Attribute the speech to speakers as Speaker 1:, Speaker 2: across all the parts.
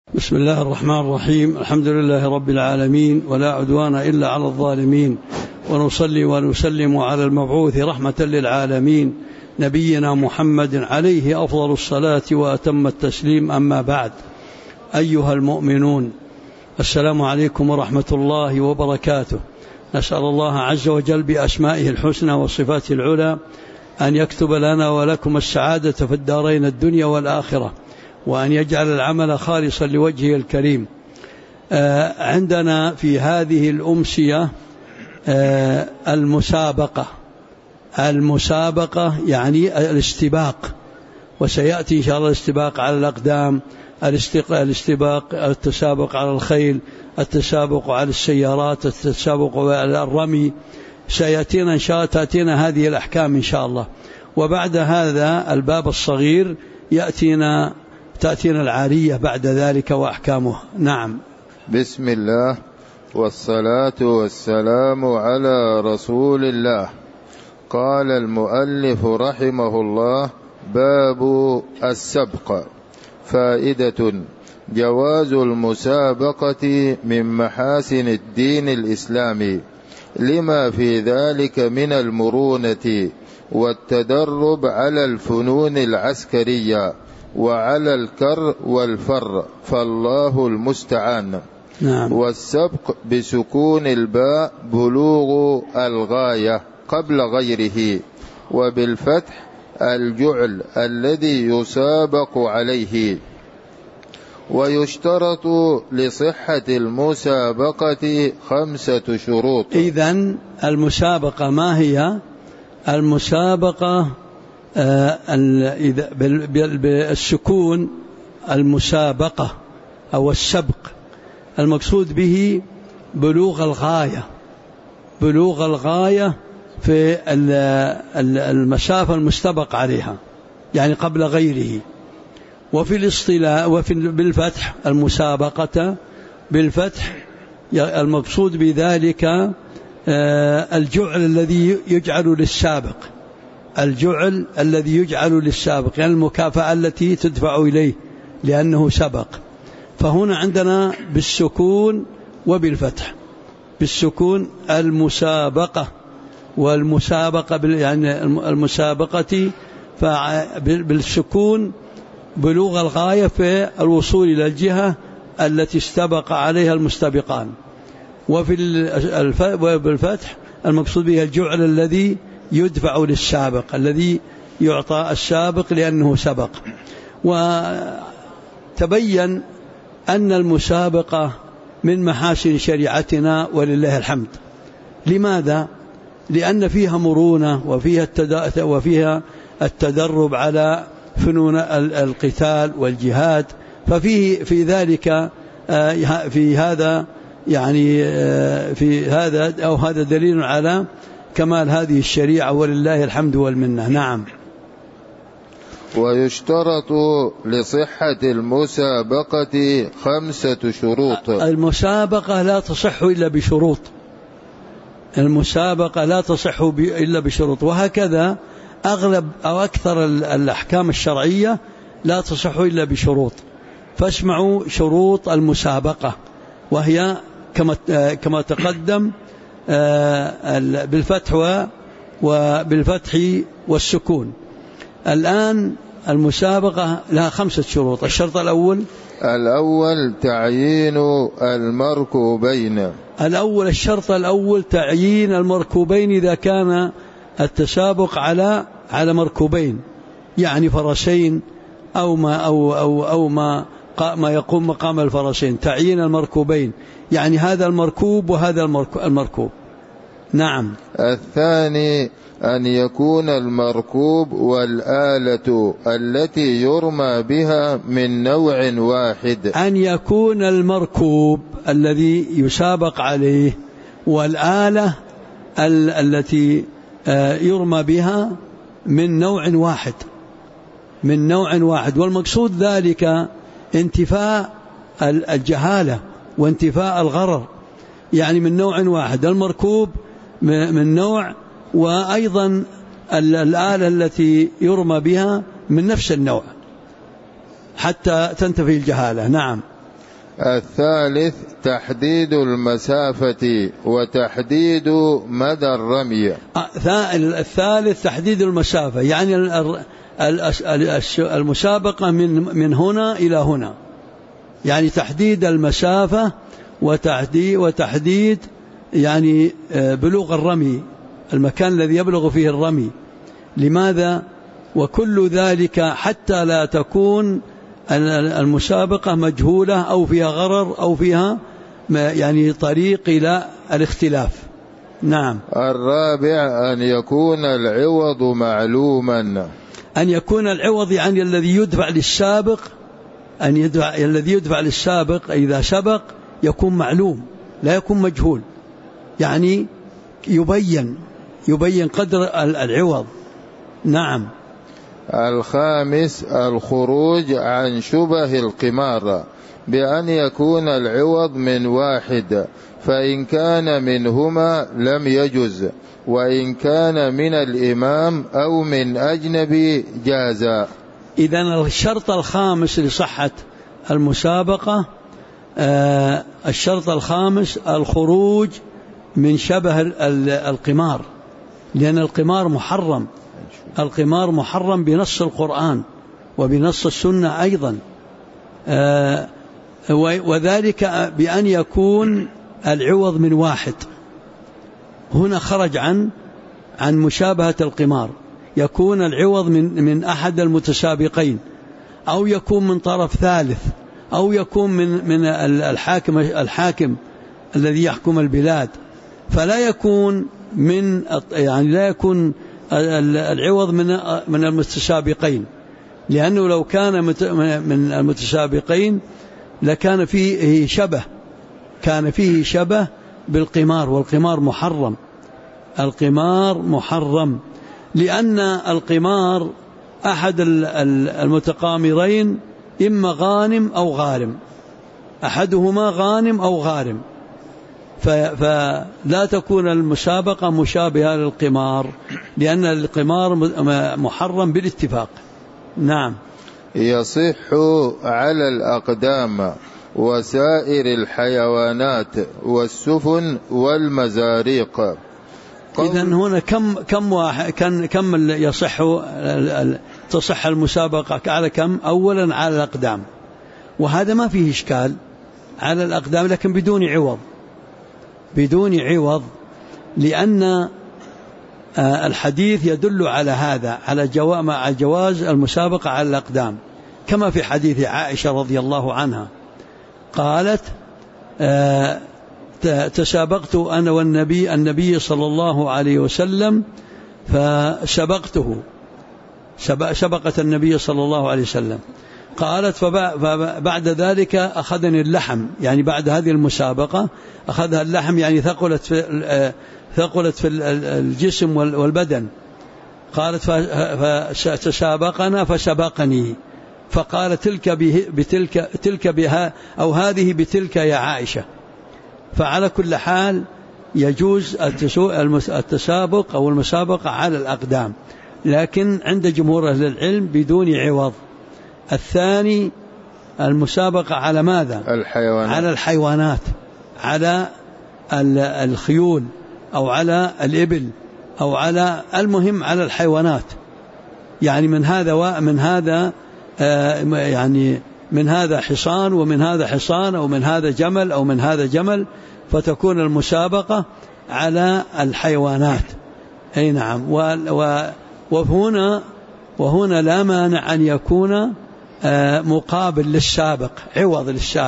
Speaker 1: بسم الله الرحمن الرحيم. الحمد لله رب العالمين، ولا عدوان إلا على الظالمين، ونصلي ونسلم على المبعوث رحمة للعالمين نبينا محمد عليه أفضل الصلاة وأتم التسليم. أما بعد، أيها المؤمنون، السلام عليكم ورحمة الله وبركاته. نسأل الله عز وجل بأسمائه الحسنى وصفاته العلى أن يكتب لنا ولكم السعادة في الدارين الدنيا والآخرة، وأن يجعل العمل خالصا لوجهه الكريم. عندنا في هذه الأمسية المسابقة يعني الاستباق، وسيأتي إن شاء الله الاستباق على الأقدام، التسابق على الخيل، التسابق على السيارات، التسابق على الرمي. سيأتينا إن شاء الله، تأتينا هذه الأحكام إن شاء الله. وبعد هذا الباب الصغير تأتينا العارية بعد ذلك وأحكامها. نعم.
Speaker 2: بسم الله والصلاة والسلام على رسول الله. قال المؤلف رحمه الله: باب السبق. فائدة: جواز المسابقة من محاسن الدين الإسلامي، لما في ذلك من المرونة والتدرب على الفنون العسكرية وعلى الكر والفر، فالله المستعان.
Speaker 1: نعم.
Speaker 2: والسبق بسكون الباء بلوغ الغاية قبل غيره، وبالفتح الجعل الذي يسابق عليه. ويشترط لصحة المسابقة 5 شروط.
Speaker 1: إذن المسابقة ما هي؟ المسابقة بالسكون المسابقة أو السبق، المقصود به بلوغ الغاية في المسافة المستبق عليها، يعني قبل غيره. وفي الاصطلاح بالفتح المسابقة بالفتح المقصود بذلك الجعل الذي يجعل للسابق، يعني المكافأة التي تدفع إليه لأنه سبق. فهنا عندنا بالسكون وبالفتح. بالسكون المسابقة، والمسابقة يعني المسابقة بالسكون بلوغ الغاية في الوصول إلى الجهة التي استبق عليها المستبقان. وبالفتح المقصود به الجعل الذي يدفع للسابق، الذي يعطى السابق لأنه سبق. وتبين أن المسابقة من محاسن شريعتنا ولله الحمد. لماذا؟ لأن فيها مرونة، وفيها التدرب على فنون القتال والجهاد. في ذلك في هذا يعني في هذا أو هذا دليل على كمال هذه الشريعة ولله الحمد والمنة. نعم.
Speaker 2: ويشترط لصحة المسابقة 5 شروط.
Speaker 1: المسابقة لا تصح إلا بشروط. وهكذا أغلب أو أكثر الأحكام الشرعية لا تصح إلا بشروط. فاسمعوا شروط المسابقة، وهي كما تقدم بالفتح وبالفتح والسكون. الآن المسابقة لها 5 شروط. الشرط الأول
Speaker 2: تعيين المركوبين.
Speaker 1: الشرط الأول تعيين المركوبين إذا كان التسابق على مركوبين، يعني فرسين أو ما يقوم مقام الفرسين. تعيين المركوبين يعني هذا المركوب وهذا المركوب. نعم.
Speaker 2: الثاني أن يكون المركوب والآلة التي يرمى بها من نوع واحد.
Speaker 1: أن يكون المركوب الذي يسابق عليه والآلة التي يرمى بها من نوع واحد. والمقصود ذلك انتفاء الجهالة وانتفاء الغرر، يعني من نوع واحد. المركوب من نوع، وأيضا الآلة التي يرمى بها من نفس النوع حتى تنتفي الجهالة. نعم.
Speaker 2: الثالث تحديد المسافة وتحديد مدى الرمي.
Speaker 1: الثالث تحديد المسافة، يعني المسابقة من هنا إلى هنا، يعني تحديد المسافة وتحديد يعني بلوغ الرمي، المكان الذي يبلغ فيه الرمي. لماذا؟ وكل ذلك حتى لا تكون المسابقة مجهولة أو فيها غرر أو فيها يعني طريق إلى الاختلاف. نعم.
Speaker 2: الرابع أن يكون العوض معلوما.
Speaker 1: أن يكون العوض يعني الذي يدفع للسابق، الذي يدفع للسابق إذا سبق يكون معلوم لا يكون مجهول، يعني يبين قدر العوض. نعم.
Speaker 2: الخامس الخروج عن شبه القمار بأن يكون العوض من واحد، فإن كان منهما لم يجز، وإن كان من الإمام أو من أجنبي جاز. إذن
Speaker 1: الشرط الخامس لصحة المسابقة، الشرط الخامس الخروج من شبه القمار، لأن القمار محرم، القمار محرم بنص القرآن وبنص السنة أيضا، وذلك بأن يكون العوض من واحد. هنا خرج عن مشابهة القمار، يكون العوض من أحد المتسابقين، أو يكون من طرف ثالث، أو يكون من الحاكم الذي يحكم البلاد، فلا يكون يعني لا يكون العوض من المتسابقين، لأنه لو كان من المتسابقين لكان فيه شبه، كان فيه شبه بالقمار، والقمار محرم، القمار محرم، لأن القمار أحد المتقامرين إما غانم أو غارم، أحدهما غانم أو غارم، فلا تكون المسابقة مشابهة للقمار، لأن القمار محرم بالاتفاق. نعم.
Speaker 2: يصح على الأقدام وسائر الحيوانات والسفن والمزاريق.
Speaker 1: إذن هنا كم تصح المسابقة على كم؟ أولا على الأقدام، وهذا ما فيه إشكال، على الأقدام لكن بدون عوض، لأن الحديث يدل على هذا، على جواز المسابقة على الأقدام، كما في حديث عائشة رضي الله عنها قالت تسابقت أنا والنبي صلى الله عليه وسلم فسبقته، سبقت النبي صلى الله عليه وسلم، قالت فبعد ذلك أخذني اللحم، يعني بعد هذه المسابقة أخذها اللحم، يعني ثقلت في الجسم والبدن، قالت فتسابقنا فسبقني، فقال تلك بها أو هذه بتلك يا عائشة. فعلى كل حال يجوز التسابق أو المسابقة على الأقدام، لكن عند جمهور أهل العلم بدون عوض. الثاني المسابقة على ماذا؟ على الحيوانات، على الخيول أو على الإبل أو على المهم على الحيوانات، يعني من هذا حصان ومن هذا حصان أو من هذا جمل أو من هذا جمل، فتكون المسابقة على الحيوانات. أي نعم. وهنا لا مانع أن يكون مقابل للسابق، عوض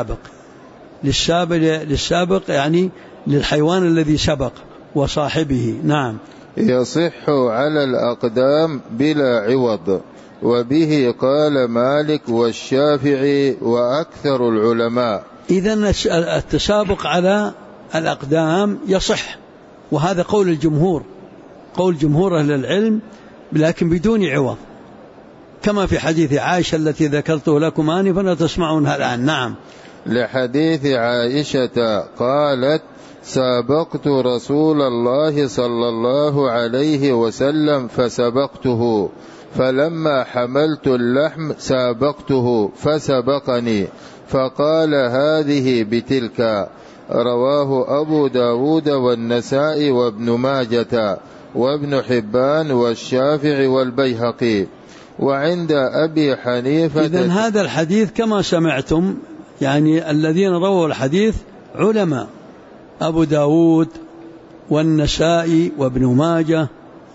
Speaker 1: للسابق يعني للحيوان الذي سبق وصاحبه. نعم.
Speaker 2: يصح على الأقدام بلا عوض، وبه قال مالك والشافعي وأكثر العلماء.
Speaker 1: إذن التسابق على الأقدام يصح، وهذا قول جمهور أهل العلم، لكن بدون عوض، كما في حديث عائشة التي ذكرته لكم آنفا تسمعونها الآن. نعم.
Speaker 2: لحديث عائشة قالت سابقت رسول الله صلى الله عليه وسلم فسبقته، فلما حملت اللحم سابقته فسبقني، فقال هذه بتلك. رواه أبو داود والنسائي وابن ماجة وابن حبان والشافعي والبيهقي. وعند أبي حنيفة.
Speaker 1: إذن هذا الحديث كما سمعتم يعني الذين رووا الحديث علماء، أبو داود والنسائي وابن ماجة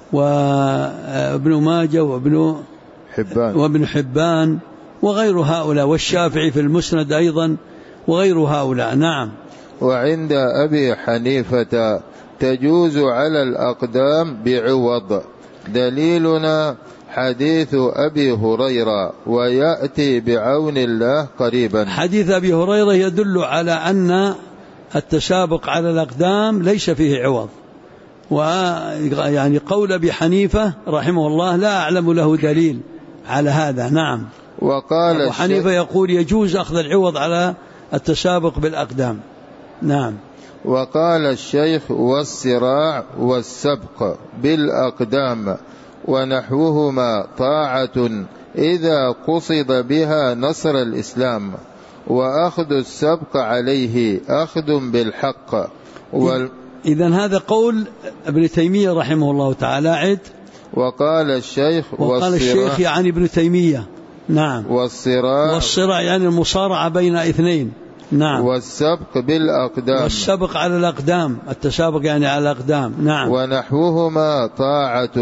Speaker 1: وابن حبان وغير هؤلاء، والشافعي في المسند أيضا وغير هؤلاء. نعم.
Speaker 2: وعند أبي حنيفة تجوز على الأقدام بعوض. دليلنا حديث أبي هريرة ويأتي بعون الله قريبا.
Speaker 1: حديث أبي هريرة يدل على أن التسابق على الأقدام ليس فيه عوض، ويعني قول أبي حنيفة رحمه الله لا أعلم له دليل على هذا. نعم.
Speaker 2: وقال
Speaker 1: أبو حنيفة يقول يجوز أخذ العوض على التسابق بالأقدام. نعم.
Speaker 2: وقال الشيخ والصراع والسبق بالأقدام ونحوهما طاعة إذا قصد بها نصر الإسلام، وأخذ السبق عليه أخذ بالحق.
Speaker 1: إذن هذا قول ابن تيمية رحمه الله تعالى.
Speaker 2: وقال الشيخ
Speaker 1: يعني ابن تيمية. نعم. والصراع يعني المصارعة بين اثنين. نعم.
Speaker 2: والسبق بالأقدام.
Speaker 1: والسبق على الأقدام، التسابق يعني على الأقدام. نعم.
Speaker 2: ونحوهما طاعة.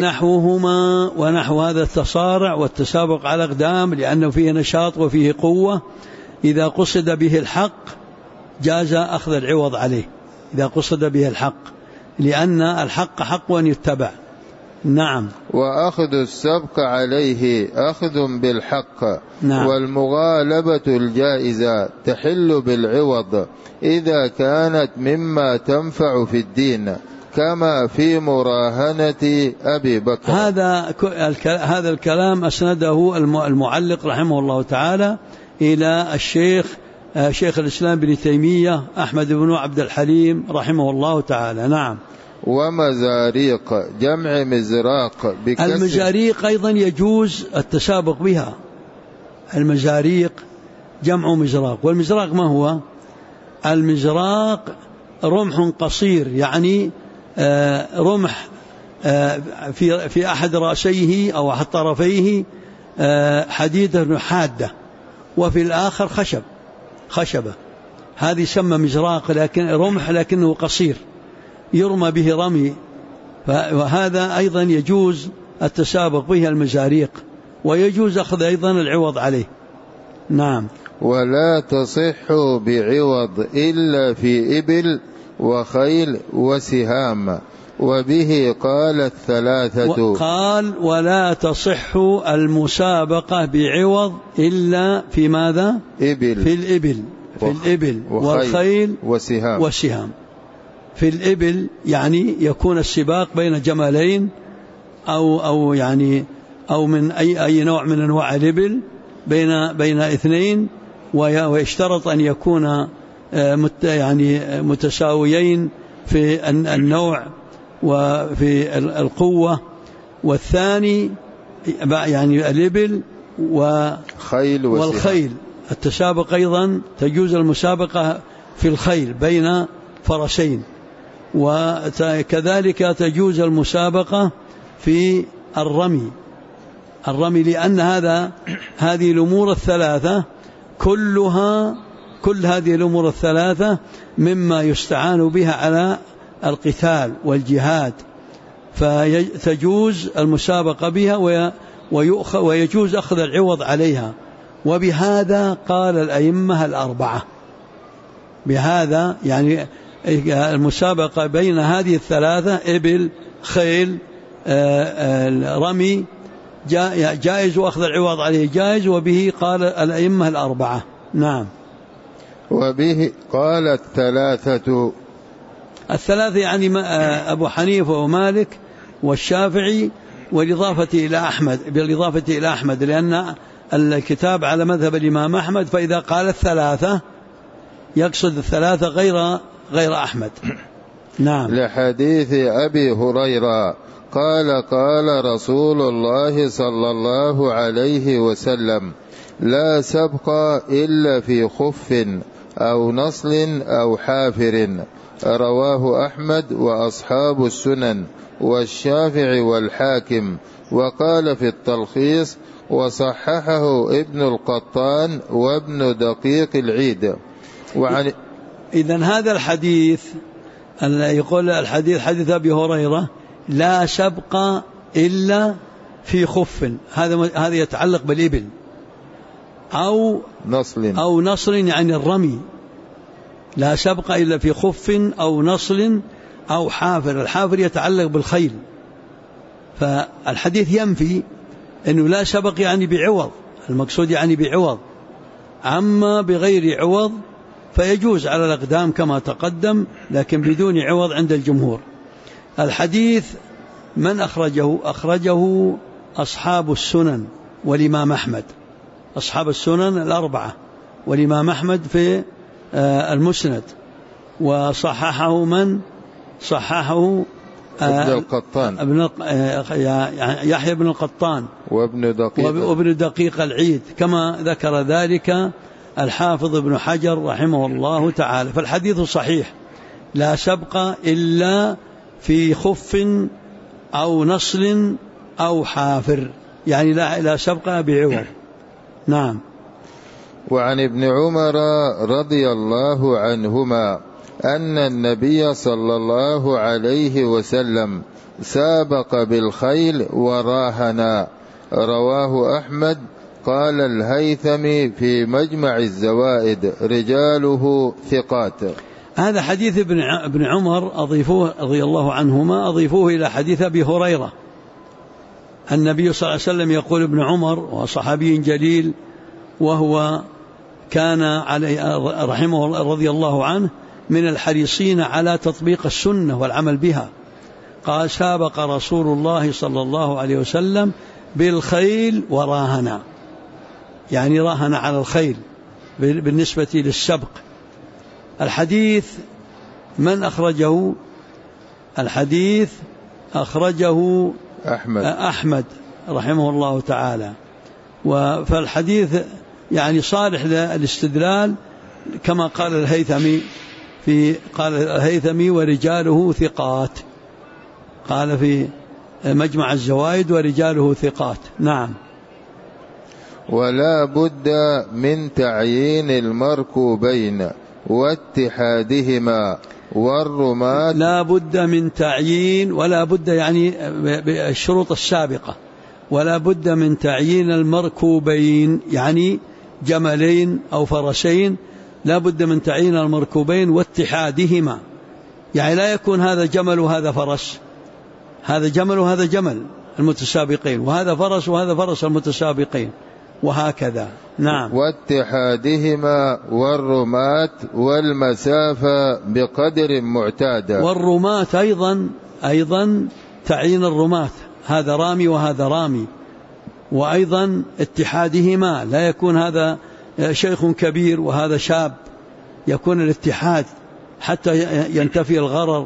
Speaker 1: ونحو هذا التصارع والتسابق على الأقدام لأنه فيه نشاط وفيه قوة، إذا قصد به الحق جاز أخذ العوض عليه، إذا قصد به الحق، لأن الحق حق وأن يتبع. نعم.
Speaker 2: وأخذ السبق عليه أخذ بالحق.
Speaker 1: نعم.
Speaker 2: والمغالبة الجائزة تحل بالعوض إذا كانت مما تنفع في الدين، كما في مراهنة أبي بكر.
Speaker 1: هذا الكلام أسنده المعلق رحمه الله تعالى إلى شيخ الإسلام بن تيمية أحمد بن عبد الحليم رحمه الله تعالى. نعم.
Speaker 2: ومزاريق جمع مزراق بكسر.
Speaker 1: المزاريق أيضا يجوز التسابق بها. المزاريق جمع مزراق. والمزراق ما هو؟ المزراق رمح قصير، يعني رمح في أحد رأسيه أو أحد طرفيه حديدة حادة، وفي الآخر خشبة. هذه يسمى مزراق، لكن رمح لكنه قصير يرمى به رمي، وهذا أيضا يجوز التسابق به المزاريق، ويجوز أخذ أيضا العوض عليه. نعم.
Speaker 2: ولا تصح بعوض إلا في إبل وخيل وسهام، وبه قال الثلاثة.
Speaker 1: قال ولا تصح المسابقة بعوض إلا في ماذا؟ في الإبل والخيل وسهام. في الإبل يعني يكون السباق بين جمالين أو من أي نوع من أنواع الإبل بين اثنين، ويشترط أن يكون متساويين في النوع وفي القوة. والثاني يعني الإبل والخيل. التسابق أيضا تجوز المسابقة في الخيل بين فرسين، وكذلك تجوز المسابقة في الرمي، لأن هذه الأمور الثلاثة كل هذه الأمور الثلاثة مما يستعان بها على القتال والجهاد، فتجوز المسابقة بها ويجوز أخذ العوض عليها. وبهذا قال الأئمة الأربعة، بهذا يعني المسابقة بين هذه الثلاثة إبل خيل رمي جائز، وأخذ العوض عليه جائز، وبه قال الأئمة الأربعة. نعم.
Speaker 2: وبه قال الثلاثة يعني
Speaker 1: أبو حنيفة ومالك والشافعي، بالإضافة إلى أحمد لأن الكتاب على مذهب الإمام أحمد، فإذا قال الثلاثة يقصد الثلاثة غير أحمد. نعم.
Speaker 2: لحديث أبي هريرة قال رسول الله صلى الله عليه وسلم: لا سبق إلا في خف أو نصل أو حافر. رواه أحمد وأصحاب السنن والشافعي والحاكم. وقال في التلخيص: وصححه ابن القطان وابن دقيق العيد.
Speaker 1: إذن هذا الحديث يقول الحديث حديث أبي هريرة لا سبق إلا في خف، هذا يتعلق بالإبل أو نصر يعني الرمي. لا سبق إلا في خف أو نصل أو حافر. الحافر يتعلق بالخيل، فالحديث ينفي أنه لا سبق يعني بعوض، المقصود يعني بعوض. أما بغير عوض فيجوز على الأقدام كما تقدم، لكن بدون عوض عند الجمهور. الحديث من أخرجه أصحاب السنن والإمام أحمد، أصحاب السنن الأربعة والإمام أحمد في المسند. وصححه من صححه؟
Speaker 2: ابن القطان،
Speaker 1: يحيى بن القطان
Speaker 2: وابن
Speaker 1: دقيق العيد، كما ذكر ذلك الحافظ ابن حجر رحمه الله تعالى. فالحديث صحيح، لا سبق إلا في خف أو نصل أو حافر، يعني لا سبق بعوض. نعم.
Speaker 2: وعن ابن عمر رضي الله عنهما أن النبي صلى الله عليه وسلم سابق بالخيل وراهنا. رواه أحمد. قال الهيثمي في مجمع الزوائد: رجاله ثقات.
Speaker 1: هذا حديث ابن عمر أضيفوه رضي الله عنهما، أضيفوه إلى حديث أبي هريرة. النبي صلى الله عليه وسلم يقول: ابن عمر وصحابي جليل، وهو كان رحمه رضي الله عنه من الحريصين على تطبيق السنة والعمل بها. قال: سابق رسول الله صلى الله عليه وسلم بالخيل وراهنا، يعني راهن على الخيل بالنسبة للسبق. الحديث من أخرجه؟ الحديث أخرجه أحمد رحمه الله تعالى. فالحديث يعني صالح للاستدلال، كما قال الهيثمي ورجاله ثقات، قال في مجمع الزوائد: ورجاله ثقات. نعم.
Speaker 2: ولا بد من تعيين المركوبين واتحادهما والرماة.
Speaker 1: لا بد من تعيين، ولا بد يعني بالشروط السابقة، ولا بد من تعيين المركوبين، يعني جملين أو فرسين، لا بد من تعيين المركوبين واتحادهما، يعني لا يكون هذا جمل وهذا فرس، هذا جمل وهذا جمل المتسابقين، وهذا فرس وهذا فرس المتسابقين، وهكذا. نعم.
Speaker 2: واتحادهما والرماة والمسافة بقدر معتاد.
Speaker 1: والرماة أيضا تعيين الرماة، هذا رامي وهذا رامي. وأيضا اتحادهما، لا يكون هذا شيخ كبير وهذا شاب، يكون الاتحاد حتى ينتفي الغرر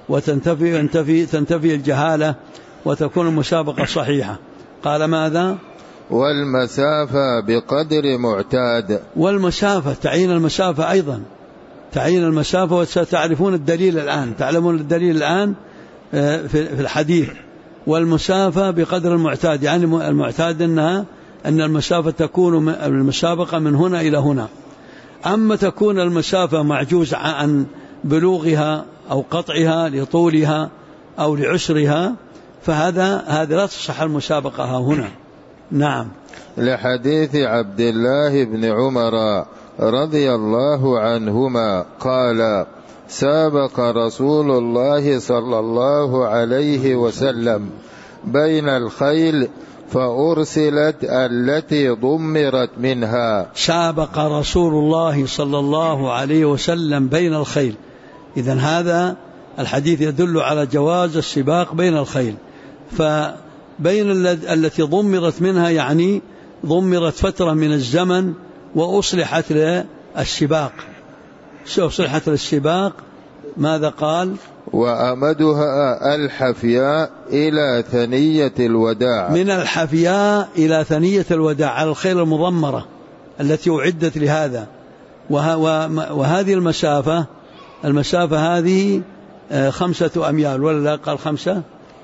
Speaker 1: وتنتفي الجهالة وتكون المسابقة صحيحة. قال: ماذا؟
Speaker 2: والمسافة بقدر معتاد.
Speaker 1: والمسافة، تعيين المسافة أيضا، تعيين المسافة. وستعرفون الدليل الآن، تعلمون الدليل الآن في الحديث. والمسافة بقدر المعتاد، يعني المعتاد أن المسافة تكون المسابقة من هنا إلى هنا. أما تكون المسافة معجوز عن بلوغها أو قطعها لطولها أو لعسرها، فهذا لا تصح المسابقة هنا. نعم.
Speaker 2: لحديث عبد الله بن عمر رضي الله عنهما قال: سابق رسول الله صلى الله عليه وسلم بين الخيل فأرسلت التي ضمرت منها.
Speaker 1: سابق رسول الله صلى الله عليه وسلم بين الخيل. إذن هذا الحديث يدل على جواز السباق بين الخيل. فبين التي ضمرت منها يعني ضمرت فترة من الزمن وأصلحت للسباق. أصلحت للسباق. ماذا قال؟
Speaker 2: وأمدها الحفياء إلى ثنية الوداع.
Speaker 1: من الحفياء إلى ثنية الوداع، على الخيل المضمرة التي أعدت لهذا. وهذه المسافة هذه 5 أميال ولا لا؟ قال 5.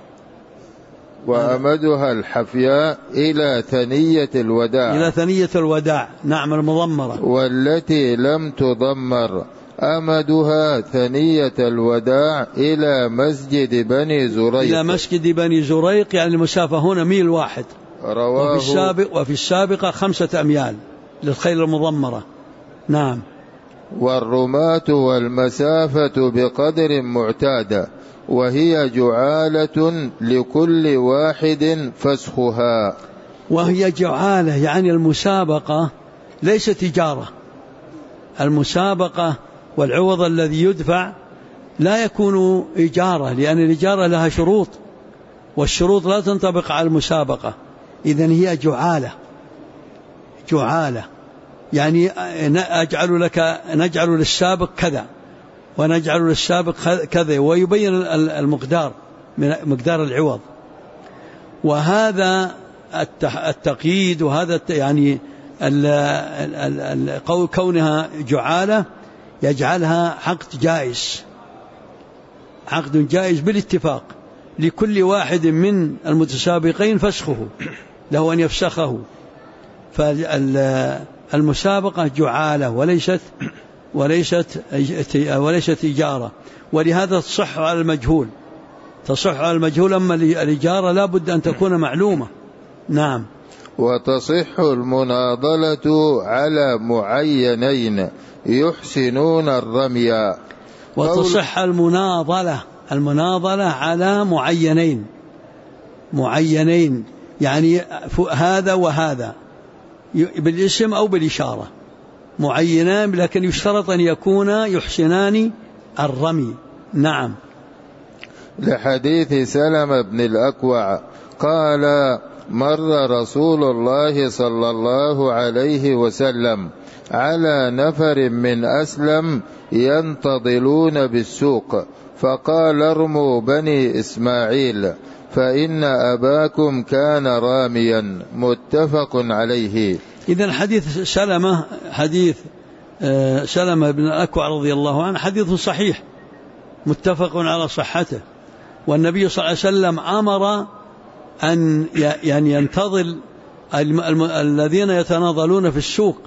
Speaker 2: وأمدها الحفياء إلى ثنية الوداع.
Speaker 1: إلى ثنية الوداع، نعم، المضمرة.
Speaker 2: والتي لم تضمر أمدها ثنية الوداع إلى مسجد بني زريق.
Speaker 1: إلى مسجد بني زريق، يعني المسافة هنا 1 واحد.
Speaker 2: رواه.
Speaker 1: وفي السابقة 5 أميال للخيل المضمرة. نعم.
Speaker 2: والرماة والمسافة بقدر معتادة، وهي جعالة لكل واحد فسخها.
Speaker 1: وهي جعالة يعني المسابقة ليست تجارة. المسابقة والعوض الذي يدفع لا يكون إجارة، لأن الإجارة لها شروط، والشروط لا تنطبق على المسابقة. إذن هي جعالة يعني نجعل للسابق كذا ونجعل للسابق كذا، ويبين المقدار من مقدار العوض. وهذا التقييد، وهذا يعني كونها جعالة يجعلها عقد جائز بالاتفاق لكل واحد من المتسابقين فسخه، له أن يفسخه. فالمسابقة جعالة وليست إجارة، ولهذا تصح على المجهول. أما الإجارة لا بد أن تكون معلومة. نعم.
Speaker 2: وتصح المناضلة على معينين يحسنون الرمي.
Speaker 1: وتصح المناضلة على معينين يعني هذا وهذا بالاسم أو بالإشارة، معينان، لكن يشترط أن يكونا يحسنان الرمي. نعم.
Speaker 2: لحديث سلمة بن الأكوع قال: مر رسول الله صلى الله عليه وسلم على نفر من أسلم ينتظلون بالسوق، فقال: ارموا بني إسماعيل فإن أباكم كان راميا. متفق عليه.
Speaker 1: إذن حديث سلمة بن الأكوع رضي الله عنه حديث صحيح متفق على صحته. والنبي صلى الله عليه وسلم أمر أن يعني ينتظل الذين يتناضلون في السوق،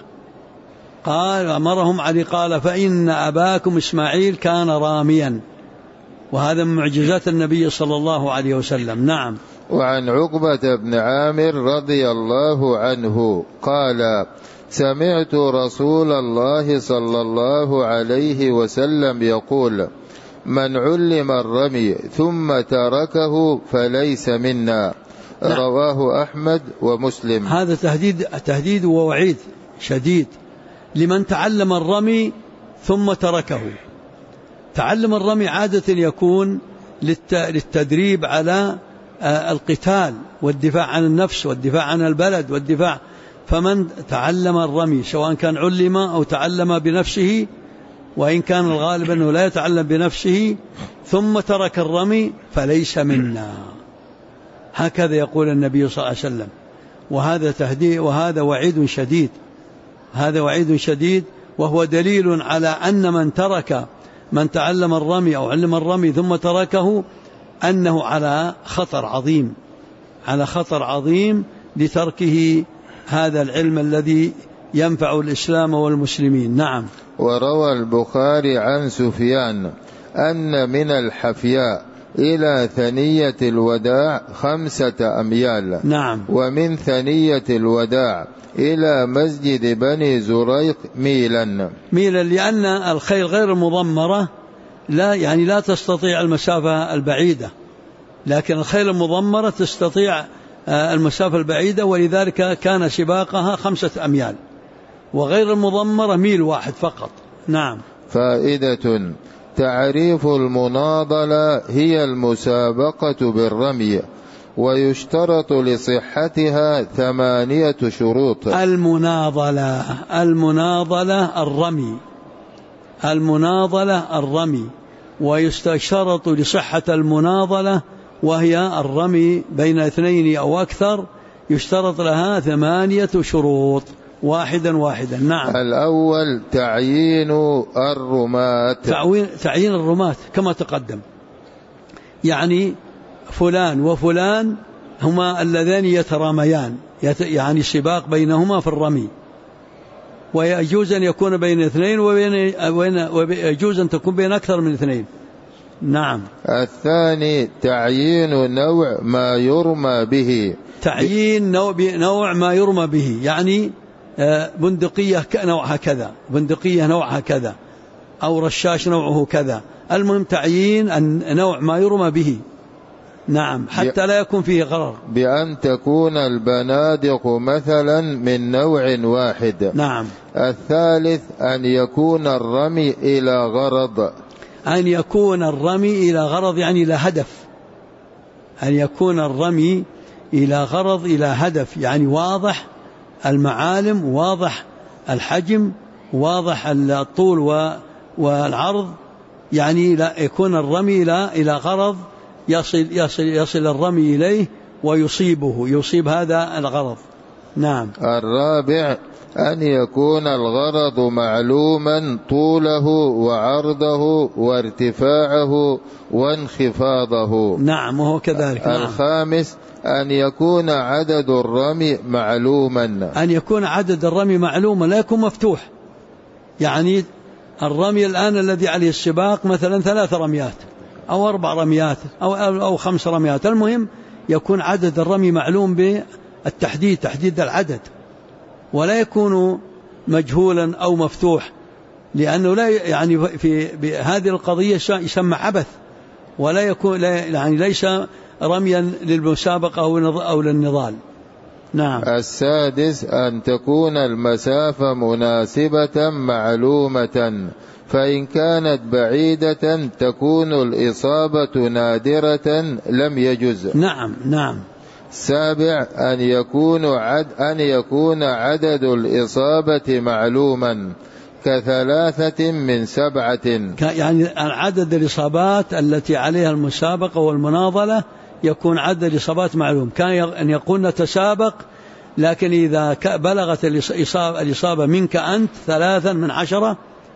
Speaker 1: أمرهم علي قال: فإن أباكم إسماعيل كان راميا. وهذا من معجزات النبي صلى الله عليه وسلم. نعم.
Speaker 2: وعن عقبة بن عامر رضي الله عنه قال: سمعت رسول الله صلى الله عليه وسلم يقول: من علم الرمي ثم تركه فليس منا. رواه أحمد ومسلم.
Speaker 1: هذا تهديد ووعيد شديد لمن تعلم الرمي ثم تركه. تعلم الرمي عادة يكون للتدريب على القتال والدفاع عن النفس والدفاع عن البلد فمن تعلم الرمي سواء كان علم أو تعلم بنفسه، وإن كان الغالب أنه لا يتعلم بنفسه، ثم ترك الرمي فليس منا. هكذا يقول النبي صلى الله عليه وسلم. وهذا تهديد وهذا وعيد شديد، وهو دليل على أن من تعلم الرمي أو علم الرمي ثم تركه أنه على خطر عظيم لتركه هذا العلم الذي ينفع الإسلام والمسلمين. نعم.
Speaker 2: وروى البخاري عن سفيان أن من الحفياء إلى ثنية الوداع 5 أميال.
Speaker 1: نعم.
Speaker 2: ومن ثنية الوداع إلى مسجد بني زريق ميلا،
Speaker 1: لأن الخيل غير المضمرة لا تستطيع المسافة البعيدة، لكن الخيل المضمرة تستطيع المسافة البعيدة، ولذلك كان سباقها 5 أميال، وغير المضمرة 1 واحد فقط. نعم.
Speaker 2: فائدة: تعريف المناضلة هي المسابقة بالرمي، ويشترط لصحتها 8 شروط.
Speaker 1: المناضلة الرمي، ويشترط لصحة المناضلة وهي الرمي بين 2 أو أكثر، يشترط لها 8 شروط. واحدا واحدا. نعم.
Speaker 2: الأول تعيين الرماة.
Speaker 1: تعيين الرماة كما تقدم، يعني فلان وفلان هما اللذان يتراميان، يعني سباق بينهما في الرمي، ويجوز أن يكون بين اثنين ويجوز أن تكون بين أكثر من اثنين. نعم.
Speaker 2: الثاني تعيين نوع ما يرمى به.
Speaker 1: تعيين نوع ما يرمى به، يعني بندقية نوعها كذا، بندقية نوعها كذا، أو رشاش نوعه كذا، المهم تعيين نوع ما يرمى به. نعم، حتى لا يكون فيه غرر.
Speaker 2: بأن تكون البنادق مثلا من نوع واحد.
Speaker 1: نعم.
Speaker 2: الثالث أن يكون الرمي إلى غرض.
Speaker 1: أن يكون الرمي إلى غرض، يعني إلى هدف. أن يكون الرمي إلى غرض، إلى هدف، يعني واضح المعالم، واضح الحجم، واضح الطول والعرض، يعني لا يكون الرمي إلى غرض يصل الرمي إليه ويصيبه، يصيب هذا الغرض. نعم.
Speaker 2: الرابع أن يكون الغرض معلوما طوله وعرضه وارتفاعه وانخفاضه.
Speaker 1: نعم، وهو كذلك. نعم.
Speaker 2: الخامس أن يكون عدد الرمي معلوما.
Speaker 1: أن يكون عدد الرمي معلوما، لا يكون مفتوح. يعني الرمي الآن الذي عليه السباق مثلا 3 رميات أو 4 رميات أو 5 رميات، المهم يكون عدد الرمي معلوم بالتحديد، تحديد العدد، ولا يكون مجهولا أو مفتوح، لأنه لا يعني في هذه القضية يسمى عبث، ولا يكون يعني ليس رميا للمسابقة أو للنضال. نعم.
Speaker 2: السادس أن تكون المسافة مناسبة معلومة، فإن كانت بعيدة تكون الإصابة نادرة لم يجز.
Speaker 1: نعم. نعم.
Speaker 2: السابع أن يكون عدد الإصابة معلوما ك3 من 7.
Speaker 1: يعني عدد الإصابات التي عليها المسابقة والمناضلة يكون عدد الإصابات معلوم. كان أن يقول نتسابق، لكن إذا بلغت الإصابة منك أنت 3 من 10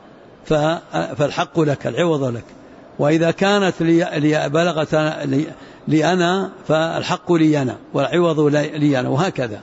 Speaker 1: فالحق لك، العوض لك، وإذا كانت بلغت لي أنا فالحق لي أنا والعوض لي أنا، وهكذا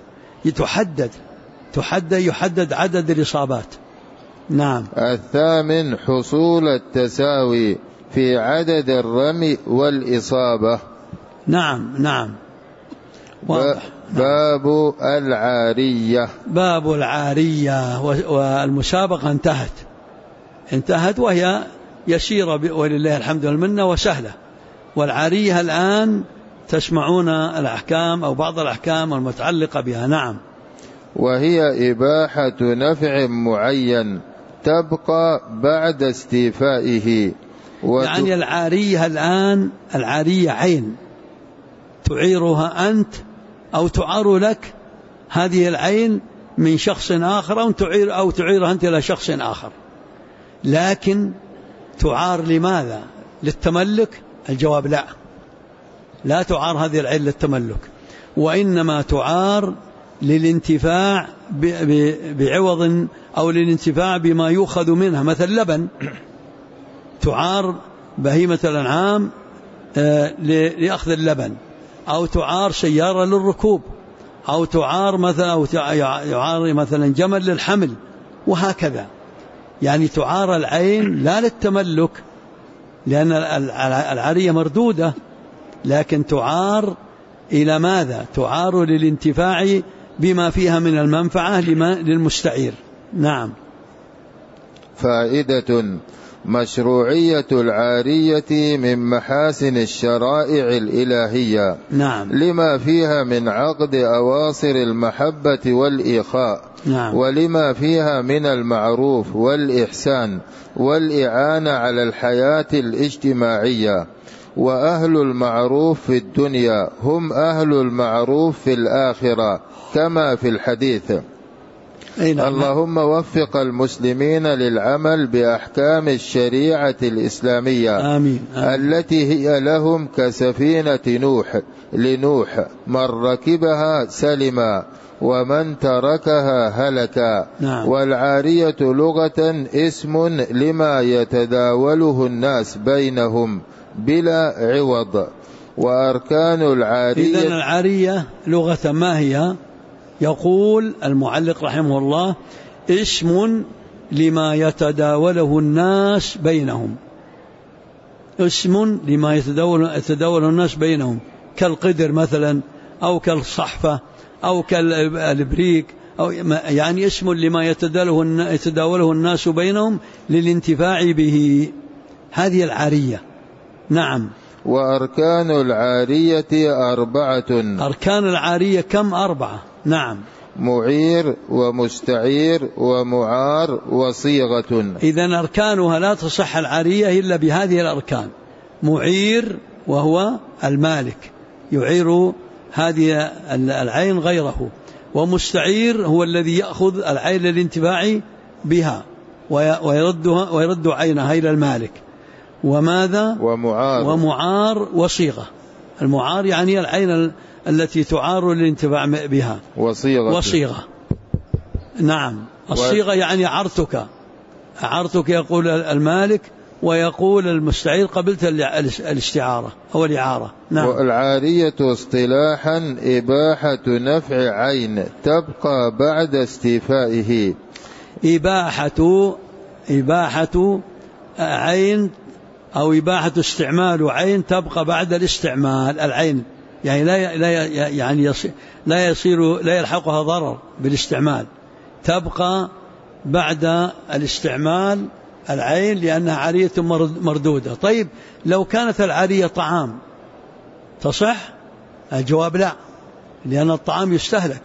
Speaker 1: يحدد عدد الإصابات. نعم.
Speaker 2: الثامن حصول التساوي في عدد الرمي والإصابة.
Speaker 1: نعم. نعم. واضح.
Speaker 2: باب العارية.
Speaker 1: باب العارية، والمسابقة انتهت وهي يسيرة ولله الحمد والمنة وسهلة. والعارية الآن تسمعون الأحكام أو بعض الأحكام المتعلقة بها. نعم.
Speaker 2: وهي إباحة نفع معين تبقى بعد استيفائه.
Speaker 1: يعني العارية الآن، العارية عين تعيرها أنت أو تعار لك، هذه العين من شخص آخر أو تعيرها أنت إلى شخص آخر، لكن تعار لماذا؟ للتملك؟ الجواب لا تعار هذه العين للتملك، وإنما تعار للانتفاع بعوض أو للانتفاع بما يؤخذ منها، مثل لبن، تعار بهيمة الأنعام لأخذ اللبن، أو تعار سيارة للركوب، أو تعار مثلا جمل للحمل، وهكذا. يعني تعار العين لا للتملك، لأن العارية مردودة، لكن تعار إلى ماذا؟ تعار للانتفاع بما فيها من المنفعة للمستعير. نعم.
Speaker 2: فائدة: مشروعية العارية من محاسن الشرائع الإلهية.
Speaker 1: نعم.
Speaker 2: لما فيها من عقد أواصر المحبة والإخاء.
Speaker 1: نعم.
Speaker 2: ولما فيها من المعروف والإحسان والإعانة على الحياة الاجتماعية. وأهل المعروف في الدنيا هم أهل المعروف في الآخرة، كما في الحديث. اللهم وفق المسلمين للعمل بأحكام الشريعة الإسلامية.
Speaker 1: آمين.
Speaker 2: التي هي لهم كسفينة نوح لنوح، من ركبها سلما ومن تركها هلك.
Speaker 1: نعم.
Speaker 2: والعارية لغة اسم لما يتداوله الناس بينهم بلا عوض. وأركان العارية،
Speaker 1: إذن العارية لغة ما هي؟ يقول المعلق رحمه الله: اسم لما يتداوله الناس بينهم. اسم لما يتداوله الناس بينهم، كالقدر مثلا، أو كالصحفة، أو كالبريق، أو يعني اسم لما يتداوله الناس بينهم للانتفاع به. هذه العارية. نعم.
Speaker 2: وأركان العارية 4.
Speaker 1: أركان العارية كم؟ 4. نعم.
Speaker 2: معير ومستعير ومعار وصيغة.
Speaker 1: إذن أركانها لا تصح العارية إلا بهذه الأركان: معير وهو المالك يعير هذه العين غيره، ومستعير هو الذي يأخذ العين للانتفاع بها ويرد عينها إلى المالك. وماذا؟ ومعار وصيغة. المعار يعني العين التي تعار للانتفاع بها. وصيغة. نعم. الصيغة يعني عرتك يقول المالك، ويقول المستعير قبلت الاستعارة أو الإعارة. نعم.
Speaker 2: والعارية اصطلاحا إباحة نفع عين تبقى بعد استيفائه. إباحة عين أو إباحة استعمال عين تبقى بعد الاستعمال. العين يعني لا يلحقها ضرر بالاستعمال، تبقى بعد الاستعمال العين لأنها عارية مردودة. طيب لو كانت العارية طعام تصح؟ الجواب لا، لأن الطعام يستهلك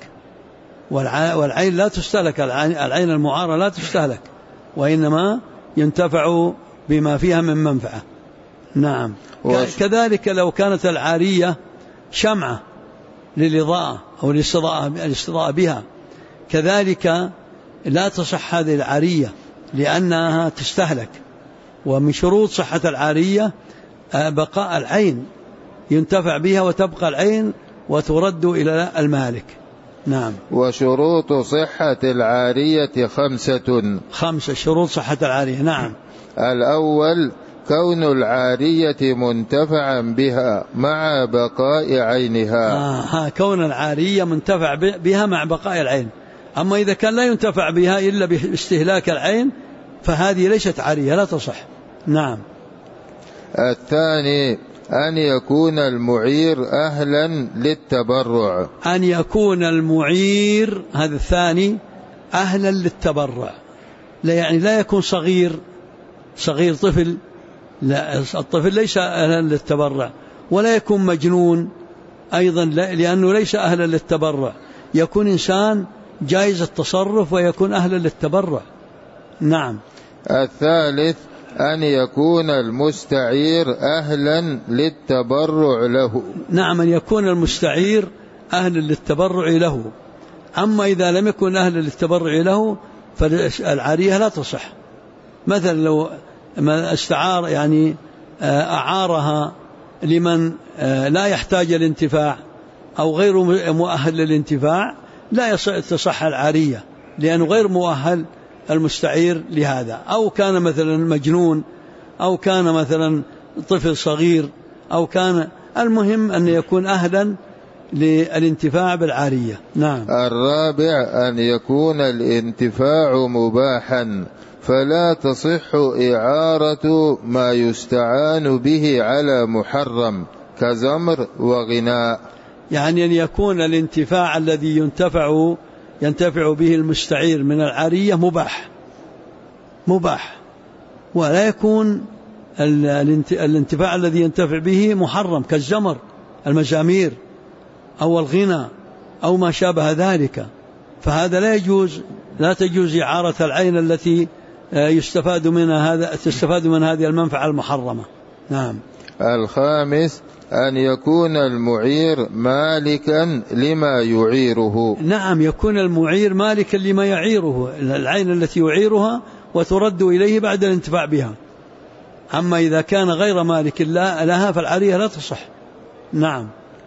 Speaker 2: والعين لا تستهلك. العين المعارة لا تستهلك، وإنما ينتفع بما فيها من منفعة. نعم. كذلك لو كانت العارية شمعة للإضاءة أو الاستضاءة بها، كذلك لا تصح هذه العارية لأنها تستهلك. ومن شروط صحة العارية بقاء العين، ينتفع بها وتبقى العين وترد إلى المالك. نعم. وشروط صحة العارية
Speaker 1: 5 شروط صحة العارية. نعم.
Speaker 2: الأول كون العارية منتفعا بها مع بقاء عينها.
Speaker 1: كون العارية منتفع بها مع بقاء العين. أما إذا كان لا ينتفع بها إلا باستهلاك العين فهذه ليست عارية، لا تصح. نعم.
Speaker 2: الثاني أن يكون المعير أهلا للتبرع.
Speaker 1: أن يكون المعير، هذا الثاني، أهلا للتبرع. لا يكون صغير طفل، لا، الطفل ليس أهلا للتبرع. ولا يكون مجنون أيضا، لأنه ليس أهلا للتبرع. يكون إنسان جائز التصرف ويكون أهلا للتبرع. نعم.
Speaker 2: الثالث أن يكون المستعير أهلا للتبرع له.
Speaker 1: نعم، أن يكون المستعير أهلا للتبرع له. أما إذا لم يكن أهلا للتبرع له فالعارية لا تصح. مثلا لو استعار يعني أعارها لمن لا يحتاج الانتفاع أو غير مؤهل للانتفاع لا تصح العارية، لأنه غير مؤهل المستعير لهذا. أو كان مثلا مجنون، أو كان مثلا طفل صغير، أو كان، المهم أن يكون أهلا للانتفاع بالعارية. نعم.
Speaker 2: الرابع أن يكون الانتفاع مباحا، فلا تصح إعارة ما يستعان به على محرم كزمر وغناء.
Speaker 1: يعني أن يكون الانتفاع الذي ينتفع به المستعير من العارية مباح، ولا يكون الانتفاع الذي ينتفع به محرم كالزمر، المزامير، أو الغنى، أو ما شابه ذلك. فهذا لا تجوز إعارة العين التي تستفاد من هذه المنفعة المحرمة. نعم.
Speaker 2: الخامس أن يكون المعير مالكا لما يعيره.
Speaker 1: نعم، يكون المعير مالكا لما يعيره، العين التي يعيرها وترد إليه بعد الانتفاع بها. أما إذا كان غير مالك لها فالعارية لا تصح. نعم.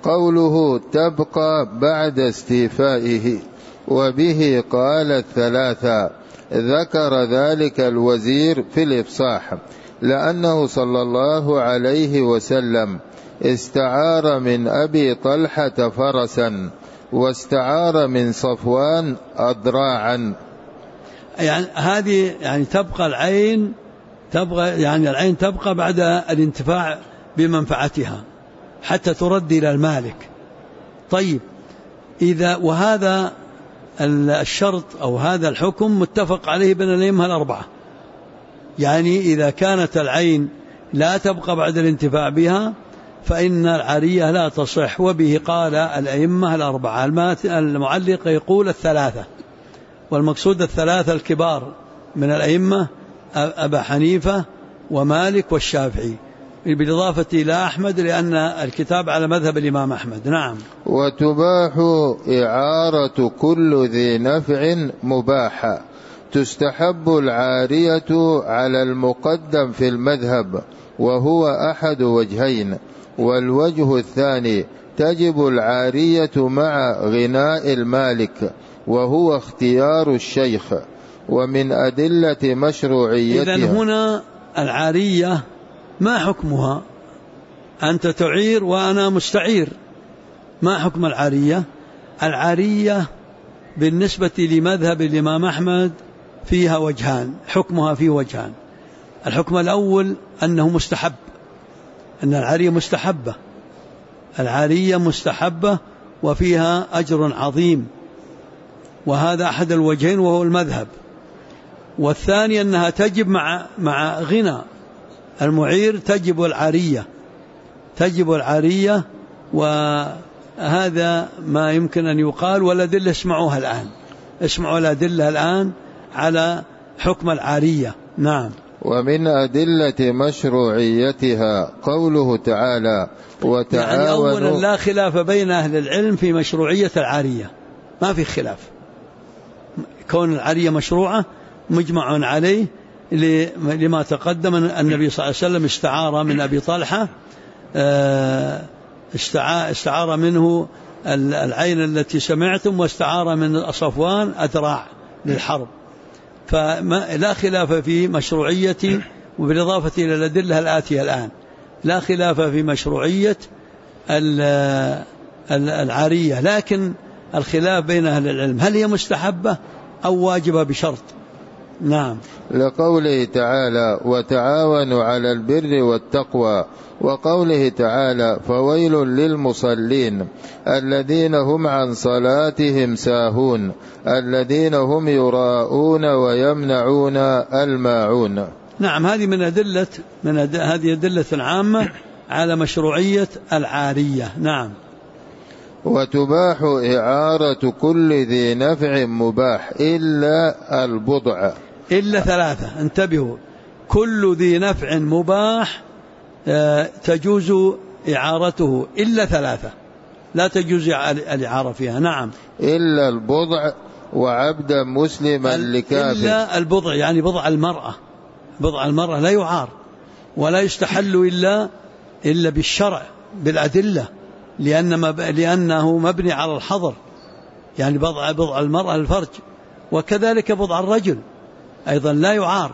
Speaker 2: قوله تبقى بعد استيفائه، وبه قال الثلاثة. ذكر ذلك الوزير في الإفصاح لأنه صلى الله عليه وسلم استعار من أبي طلحة فرسا، واستعار من صفوان أذراعا.
Speaker 1: يعني هذه يعني تبقى العين، يعني العين تبقى بعد الانتفاع بمنفعتها حتى ترد إلى المالك. طيب، إذا وهذا الشرط أو هذا الحكم متفق عليه بين الأئمة الأربعة، يعني إذا كانت العين لا تبقى بعد الانتفاع بها فإن العارية لا تصح. وبه قال الأئمة الأربعة. المعلق يقول الثلاثة، والمقصود الثلاثة الكبار من الأئمة، أبا حنيفة ومالك والشافعي، بالإضافة إلى أحمد لأن الكتاب على مذهب الإمام أحمد. نعم.
Speaker 2: وتباح إعارة كل ذي نفع مباحة، تستحب العارية على المقدم في المذهب، وهو أحد وجهين. والوجه الثاني تجب العارية مع غناء المالك، وهو اختيار الشيخ. ومن أدلة مشروعيتها. إذن
Speaker 1: هنا العارية ما حكمها؟ أنت تعير وأنا مستعير، ما حكم العارية؟ العارية بالنسبة لمذهب الإمام أحمد فيها وجهان، حكمها فيه وجهان. الحكم الأول أنه مستحب، أن العارية مستحبة، العارية مستحبة وفيها أجر عظيم، وهذا أحد الوجهين وهو المذهب. والثاني أنها تجب مع غنى المعير، تجب العارية، وهذا ما يمكن أن يقال. والأدلة اسمعوها الآن، اسمعوا الأدلة الآن على حكم العارية. نعم.
Speaker 2: ومن أدلة مشروعيتها قوله تعالى وتعاونوا.
Speaker 1: يعني أولا لا خلاف بين أهل العلم في مشروعية العارية، ما في خلاف، كون العارية مشروعة مجمع عليه لما تقدم. النبي صلى الله عليه وسلم استعار من أبي طلحة، استعار منه العين التي سمعتم، واستعار من صفوان أذراع للحرب، فلا خلاف في مشروعية. وبالإضافة إلى الأدلة الآتية الآن لا خلاف في مشروعية العارية، لكن الخلاف بين أهل العلم هل هي مستحبة أو واجبة بشرط. نعم.
Speaker 2: لقوله تعالى وتعاونوا على البر والتقوى، وقوله تعالى فويل للمصلين الذين هم عن صلاتهم ساهون الذين هم يراءون ويمنعون الماعون.
Speaker 1: نعم، هذه هذه أدلة عامة على مشروعية العارية. نعم.
Speaker 2: وتباح إعارة كل ذي نفع مباح إلا البضع،
Speaker 1: إلا ثلاثة، انتبهوا، كل ذي نفع مباح تجوز إعارته إلا ثلاثة، لا تجوز الإعارة فيها. نعم.
Speaker 2: إلا البضع وعبدا مسلما لكافر.
Speaker 1: إلا البضع يعني بضع المرأة، بضع المرأة لا يعار ولا يستحل إلا بالشرع بالأدلة، لأنه مبني على الحظر، يعني بضع المرأة الفرج، وكذلك بضع الرجل أيضا لا يعار.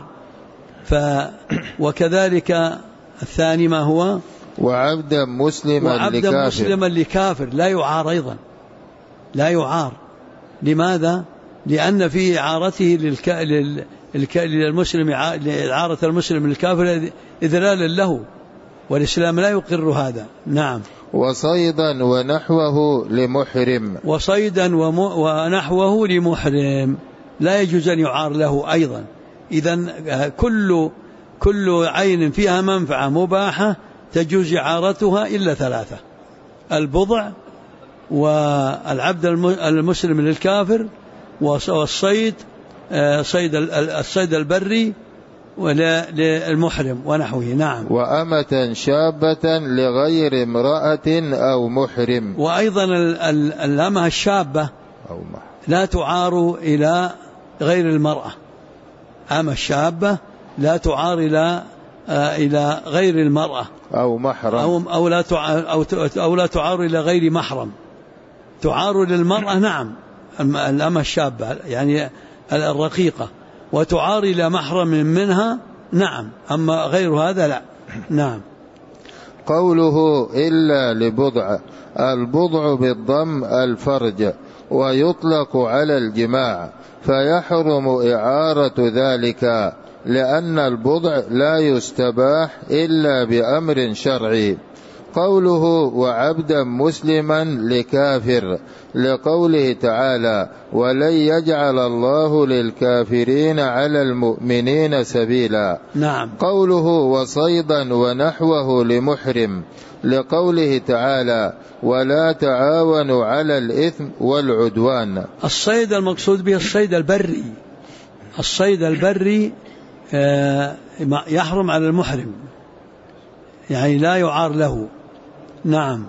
Speaker 1: وكذلك الثاني ما هو
Speaker 2: وعبدا مسلما
Speaker 1: لكافر لا يعار أيضا، لا يعار. لماذا؟ لأن في إعارته للمسلم، لإعارة المسلم للكافر إذلالا له، والإسلام لا يقر هذا. نعم.
Speaker 2: وصيدا ونحوه لمحرم،
Speaker 1: وصيدا ونحوه لمحرم لا يجوز أن يعار له أيضا. إذن كل عين فيها منفعة مباحة تجوز إعارتها إلا ثلاثة: البضع، والعبد المسلم للكافر، والصيد، الصيد البري للمحرم ونحوه. نعم.
Speaker 2: وأمة شابة لغير امرأة أو محرم.
Speaker 1: وأيضا الأمة الشابة لا تعار إلى غير المرأة، أمة الشابة لا تعار إلى إلى غير المرأة
Speaker 2: أو محرم
Speaker 1: أو لا تعار إلى غير محرم. تعار للمرأة نعم الأمة الشابة يعني الرقيقة، وتعار إلى محرم منها نعم، أما غير هذا لا. نعم.
Speaker 2: قوله إلا لبضع، البضع بالضم الفرج، ويطلق على الجماع، فيحرم إعارة ذلك لأن البضع لا يستباح إلا بأمر شرعي. قوله وعبدا مسلما لكافر، لقوله تعالى ولن يجعل الله للكافرين على المؤمنين سبيلا.
Speaker 1: نعم.
Speaker 2: قوله وصيدا ونحوه لمحرم، لقوله تعالى ولا تعاونوا على الإثم والعدوان.
Speaker 1: الصيد المقصود به الصيد البري، الصيد البري يحرم على المحرم يعني لا يعار له. نعم.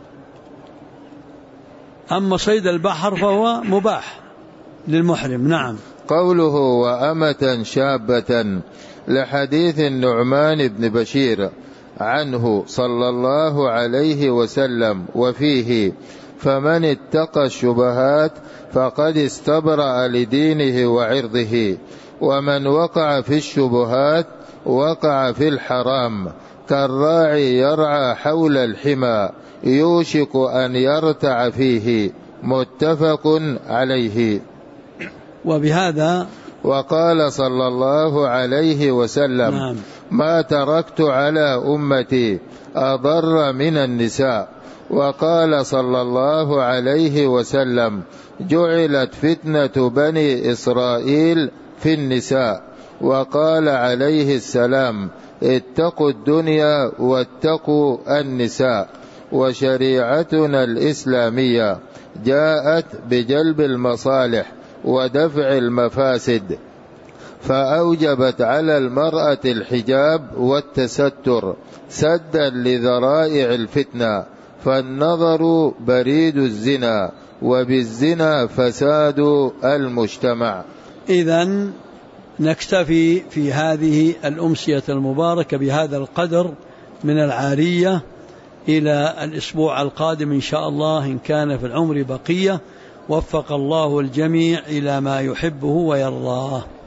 Speaker 1: أما صيد البحر فهو مباح للمحرم. نعم.
Speaker 2: قوله وأمة شابة، لحديث النعمان بن بشير عنه صلى الله عليه وسلم، وفيه فمن اتقى الشبهات فقد استبرأ لدينه وعرضه، ومن وقع في الشبهات وقع في الحرام، كالراعي يرعى حول الحمى يوشك أن يرتع فيه، متفق عليه.
Speaker 1: وبهذا
Speaker 2: وقال صلى الله عليه وسلم
Speaker 1: نعم.
Speaker 2: ما تركت على أمتي أضر من النساء. وقال صلى الله عليه وسلم جعلت فتنة بني إسرائيل في النساء. وقال عليه السلام اتقوا الدنيا واتقوا النساء. وشريعتنا الإسلامية جاءت بجلب المصالح ودفع المفاسد، فأوجبت على المرأة الحجاب والتستر سدا لذرائع الفتنة، فالنظر بريد الزنا، وبالزنا فساد المجتمع.
Speaker 1: إذن نكتفي في هذه الأمسية المباركة بهذا القدر من العارية، إلى الأسبوع القادم إن شاء الله إن كان في العمر بقية. وفق الله الجميع إلى ما يحبه ويرضاه.